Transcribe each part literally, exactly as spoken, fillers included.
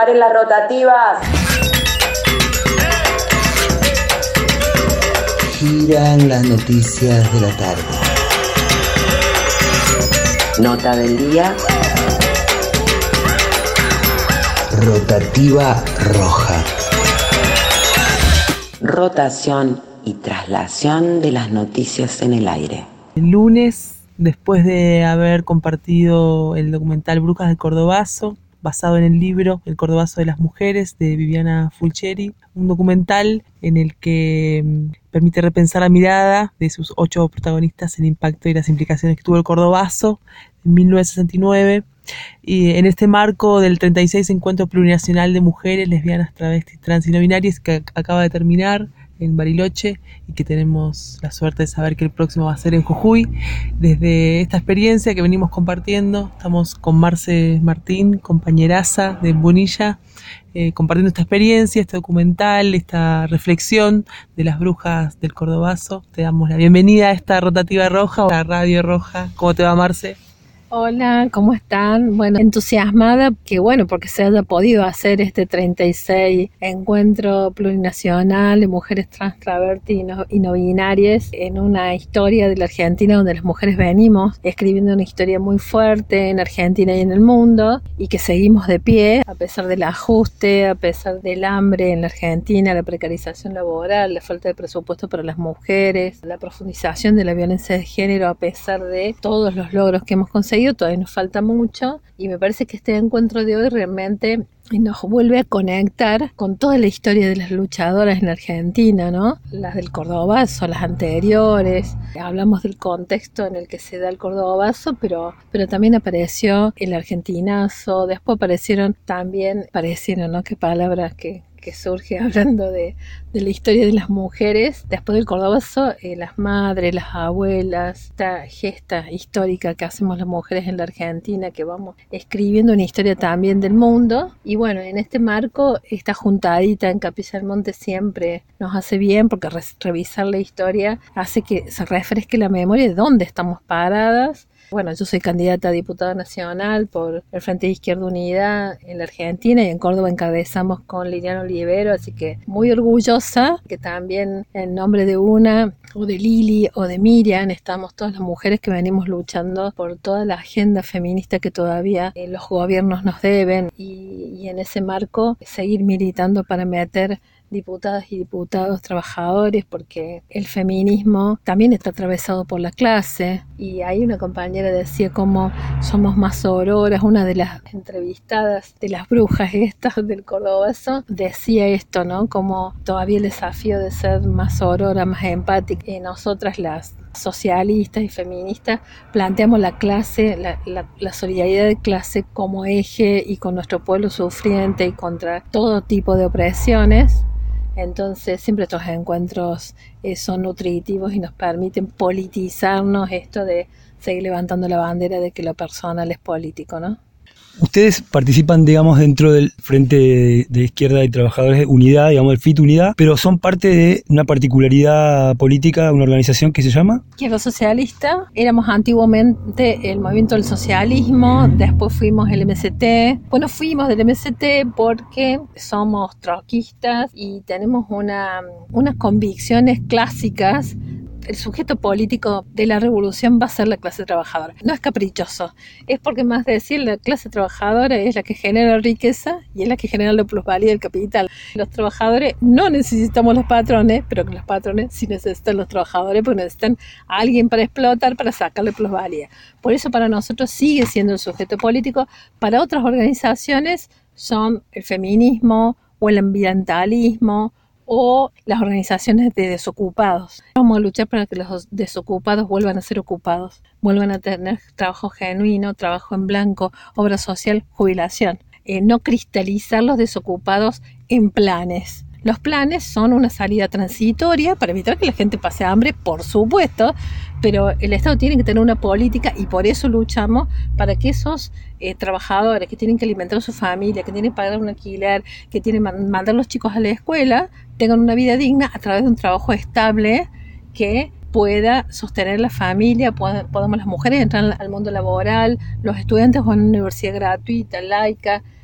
Paren las rotativas. Giran las noticias de la tarde. Nota del día. Rotativa roja. Rotación y traslación de las noticias en el aire. El lunes, después de haber compartido el documental Brujas del Cordobazo, basado en el libro El Cordobazo de las Mujeres, de Viviana Fulcheri, un documental en el que permite repensar la mirada de sus ocho protagonistas, el impacto y las implicaciones que tuvo el Cordobazo en mil novecientos sesenta y nueve, y en este marco del treinta y seis Encuentro Plurinacional de Mujeres, Lesbianas, Travestis, Trans y No Binarias, que acaba de terminar en Bariloche y que tenemos la suerte de saber que el próximo va a ser en Jujuy. Desde esta experiencia que venimos compartiendo, estamos con Marce Martín, compañeraza de Bonilla, eh, compartiendo esta experiencia, este documental, esta reflexión de las brujas del Cordobazo. Te damos la bienvenida a esta rotativa roja, a Radio Roja. ¿Cómo te va, Marce? Hola, ¿cómo están? Bueno, entusiasmada que bueno, porque se haya podido hacer este treinta y seis Encuentro Plurinacional de Mujeres Trans, Travestis y no, y no binarias, en una historia de la Argentina donde las mujeres venimos escribiendo una historia muy fuerte en Argentina y en el mundo, y que seguimos de pie a pesar del ajuste, a pesar del hambre en la Argentina, la precarización laboral, la falta de presupuesto para las mujeres, la profundización de la violencia de género, a pesar de todos los logros que hemos conseguido. Todavía nos falta mucho, y me parece que este encuentro de hoy realmente nos vuelve a conectar con toda la historia de las luchadoras en Argentina, ¿no? Las del Cordobazo, las anteriores. Hablamos del contexto en el que se da el Cordobazo, pero, pero también apareció el argentinazo. Después aparecieron también, aparecieron, ¿no? Qué palabras que... que surge hablando de, de la historia de las mujeres. Después del Cordobazo, eh, las madres, las abuelas, esta gesta histórica que hacemos las mujeres en la Argentina, que vamos escribiendo una historia también del mundo. Y bueno, en este marco, esta juntadita en Capilla del Monte siempre nos hace bien, porque re- revisar la historia hace que se refresque la memoria de dónde estamos paradas. Bueno, yo soy candidata a diputada nacional por el Frente de Izquierda Unida en la Argentina, y en Córdoba encabezamos con Liliana Olivero, así que muy orgullosa que también en nombre de una, o de Lili, o de Miriam, estamos todas las mujeres que venimos luchando por toda la agenda feminista que todavía eh, los gobiernos nos deben, y, y en ese marco seguir militando para meter diputadas y diputados trabajadores, porque el feminismo también está atravesado por la clase. Y ahí una compañera decía cómo somos más sororas. Una de las entrevistadas de las brujas estas del Cordobazo decía esto, ¿no? Como todavía el desafío de ser más sorora, más empática. Y nosotras, las socialistas y feministas, planteamos la clase, la, la, la solidaridad de clase como eje, y con nuestro pueblo sufriente y contra todo tipo de opresiones. Entonces siempre estos encuentros eh, son nutritivos y nos permiten politizarnos, esto de seguir levantando la bandera de que lo personal es político, ¿no? Ustedes participan, digamos, dentro del Frente de, de Izquierda y Trabajadores de Unidad, digamos, el F I T Unidad, pero son parte de una particularidad política, una organización que se llama... Izquierda Socialista. Éramos antiguamente el Movimiento del Socialismo, después fuimos el M C T. Bueno, fuimos del M C T porque somos troquistas y tenemos una, unas convicciones clásicas. El sujeto político de la revolución va a ser la clase trabajadora. No es caprichoso, es porque, más de decir, la clase trabajadora es la que genera riqueza y es la que genera la plusvalía del capital. Los trabajadores no necesitamos los patrones, pero que los patrones sí necesitan los trabajadores, porque necesitan a alguien para explotar, para sacarle plusvalía. Por eso para nosotros sigue siendo el sujeto político. Para otras organizaciones son el feminismo o el ambientalismo o las organizaciones de desocupados. Vamos a luchar para que los desocupados vuelvan a ser ocupados, vuelvan a tener trabajo genuino, trabajo en blanco, obra social, jubilación. Eh, no cristalizar los desocupados en planes. Los planes son una salida transitoria para evitar que la gente pase hambre, por supuesto, pero el Estado tiene que tener una política, y por eso luchamos para que esos eh, trabajadores que tienen que alimentar a su familia, que tienen que pagar un alquiler, que tienen que mandar a los chicos a la escuela, tengan una vida digna a través de un trabajo estable que pueda sostener la familia, podamos las mujeres entrar al mundo laboral, los estudiantes van a una universidad gratuita, laica,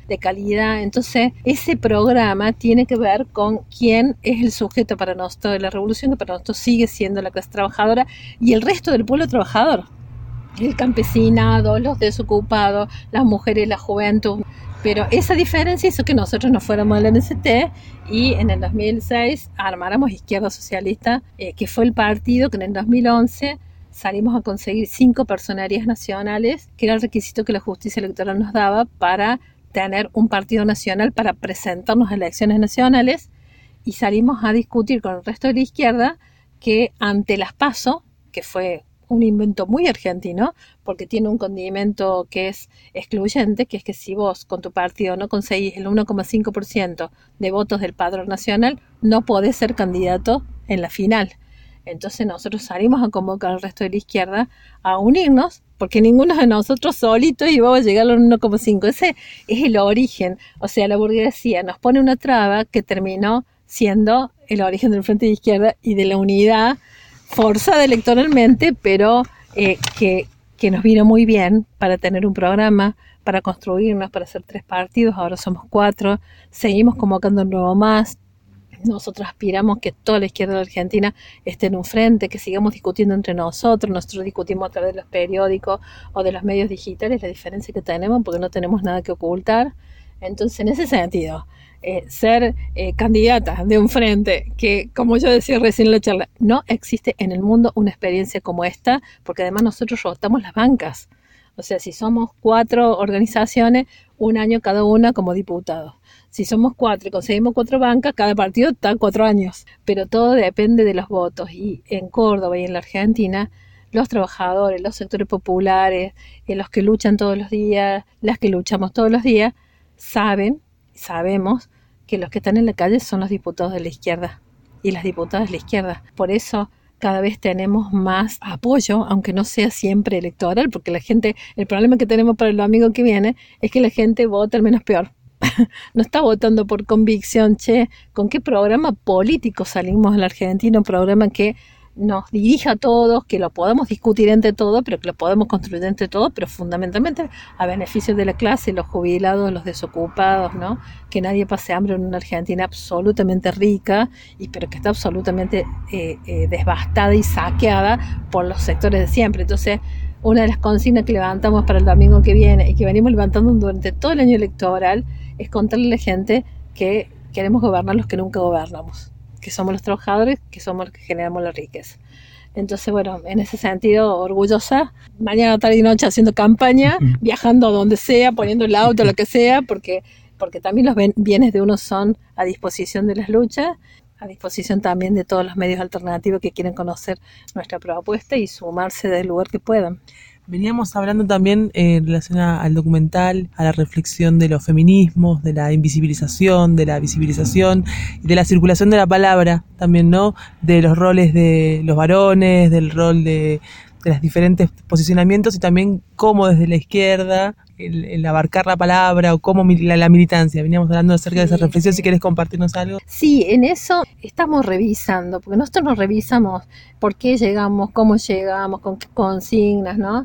de calidad. Entonces, ese programa tiene que ver con quién es el sujeto para nosotros de la revolución, que para nosotros sigue siendo la clase trabajadora y el resto del pueblo trabajador. El campesinado, los desocupados, las mujeres, la juventud. Pero esa diferencia hizo que nosotros nos fuéramos al N C T y en el dos mil seis armáramos Izquierda Socialista, eh, que fue el partido que en el dos mil once salimos a conseguir cinco personerías nacionales, que era el requisito que la justicia electoral nos daba para tener un partido nacional, para presentarnos a elecciones nacionales, y salimos a discutir con el resto de la izquierda que ante las PASO, que fue un invento muy argentino, porque tiene un condimento que es excluyente, que es que si vos con tu partido no conseguís el uno coma cinco por ciento de votos del padrón nacional, no podés ser candidato en la final. Entonces nosotros salimos a convocar al resto de la izquierda a unirnos, porque ninguno de nosotros solitos iba a llegar al uno coma cinco. Ese es el origen. O sea, la burguesía nos pone una traba que terminó siendo el origen del Frente de Izquierda y de la unidad forzada electoralmente, pero eh, que, que nos vino muy bien para tener un programa, para construirnos, para hacer tres partidos. Ahora somos cuatro, seguimos convocando un nuevo más. Nosotros aspiramos que toda la izquierda de la Argentina esté en un frente, que sigamos discutiendo entre nosotros. Nosotros discutimos a través de los periódicos o de los medios digitales la diferencia que tenemos, porque no tenemos nada que ocultar. Entonces, en ese sentido, eh, ser eh, candidata de un frente que, como yo decía recién en la charla, no existe en el mundo una experiencia como esta, porque además nosotros rotamos las bancas. O sea, si somos cuatro organizaciones, un año cada una como diputados. Si somos cuatro y conseguimos cuatro bancas, cada partido está cuatro años. Pero todo depende de los votos. Y en Córdoba y en la Argentina, los trabajadores, los sectores populares, eh, los que luchan todos los días, las que luchamos todos los días, saben, sabemos que los que están en la calle son los diputados de la izquierda y las diputadas de la izquierda. Por eso cada vez tenemos más apoyo, aunque no sea siempre electoral, porque la gente, el problema que tenemos para el domingo que viene es que la gente vota al menos peor. No está votando por convicción, che, ¿con qué programa político salimos en la Argentina? Un programa que nos dirija a todos, que lo podamos discutir entre todos, pero que lo podemos construir entre todos, pero fundamentalmente a beneficio de la clase, los jubilados, los desocupados, ¿no? Que nadie pase hambre en una Argentina absolutamente rica, y pero que está absolutamente eh, eh, devastada y saqueada por los sectores de siempre. Entonces, una de las consignas que levantamos para el domingo que viene y que venimos levantando durante todo el año electoral es contarle a la gente que queremos gobernar los que nunca gobernamos, que somos los trabajadores, que somos los que generamos la riqueza. Entonces, bueno, en ese sentido, orgullosa, mañana, tarde y noche haciendo campaña, viajando a donde sea, poniendo el auto, lo que sea, porque, porque también los bienes de uno son a disposición de las luchas, a disposición también de todos los medios alternativos que quieren conocer nuestra propuesta y sumarse del lugar que puedan. Veníamos hablando también eh, en relación a, al documental, a la reflexión de los feminismos, de la invisibilización, de la visibilización y de la circulación de la palabra también, ¿no? De los roles de los varones, del rol de, de los diferentes posicionamientos y también cómo desde la izquierda el, el abarcar la palabra o cómo la, la militancia. Veníamos hablando acerca sí, de esa reflexión, si querés compartirnos algo. Sí, en eso estamos revisando, porque nosotros nos revisamos por qué llegamos, cómo llegamos, con qué consignas, ¿no?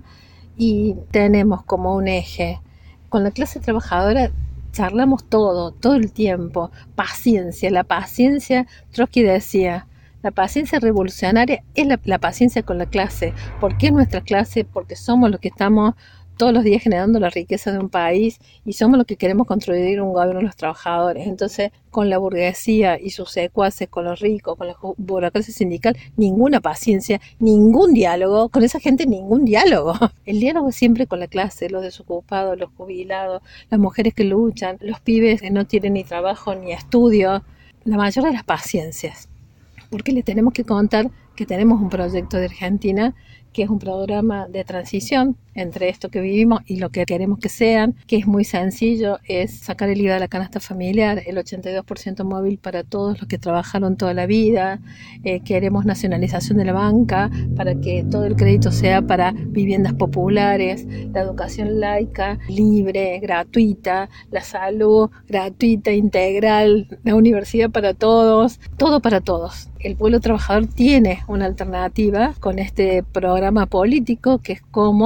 Y tenemos como un eje. Con la clase trabajadora charlamos todo, todo el tiempo. Paciencia, la paciencia, Trotsky decía, la paciencia revolucionaria es la, la paciencia con la clase. ¿Por qué nuestra clase? Porque somos los que estamos todos los días generando la riqueza de un país y somos los que queremos construir un gobierno de los trabajadores. Entonces, con la burguesía y sus secuaces, con los ricos, con la burocracia sindical, ninguna paciencia, ningún diálogo, con esa gente ningún diálogo. El diálogo es siempre con la clase, los desocupados, los jubilados, las mujeres que luchan, los pibes que no tienen ni trabajo ni estudio, la mayor de las paciencias. Porque les tenemos que contar que tenemos un proyecto de Argentina que es un programa de transición entre esto que vivimos y lo que queremos que sean, que es muy sencillo, es sacar el I V A de la canasta familiar, el ochenta y dos por ciento móvil para todos los que trabajaron toda la vida, eh, queremos nacionalización de la banca para que todo el crédito sea para viviendas populares, la educación laica, libre, gratuita, la salud gratuita, integral, la universidad para todos, todo para todos. El pueblo trabajador tiene una alternativa con este programa político que es cómo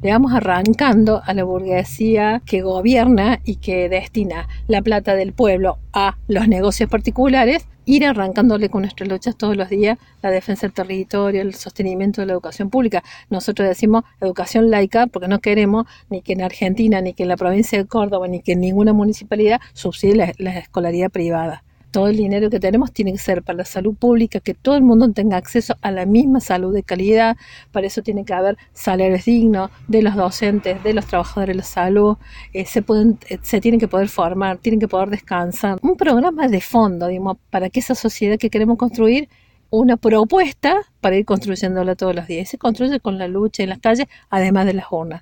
le vamos arrancando a la burguesía que gobierna y que destina la plata del pueblo a los negocios particulares, ir arrancándole con nuestras luchas todos los días la defensa del territorio, el sostenimiento de la educación pública. Nosotros decimos educación laica porque no queremos ni que en Argentina, ni que en la provincia de Córdoba, ni que en ninguna municipalidad subsidie la, la escolaridad privada. Todo el dinero que tenemos tiene que ser para la salud pública, que todo el mundo tenga acceso a la misma salud de calidad. Para eso tiene que haber salarios dignos de los docentes, de los trabajadores de la salud. Eh, se, pueden, eh, se tienen que poder formar, tienen que poder descansar. Un programa de fondo, digamos, para que esa sociedad que queremos construir, una propuesta para ir construyéndola todos los días. Y se construye con la lucha en las calles, además de las urnas.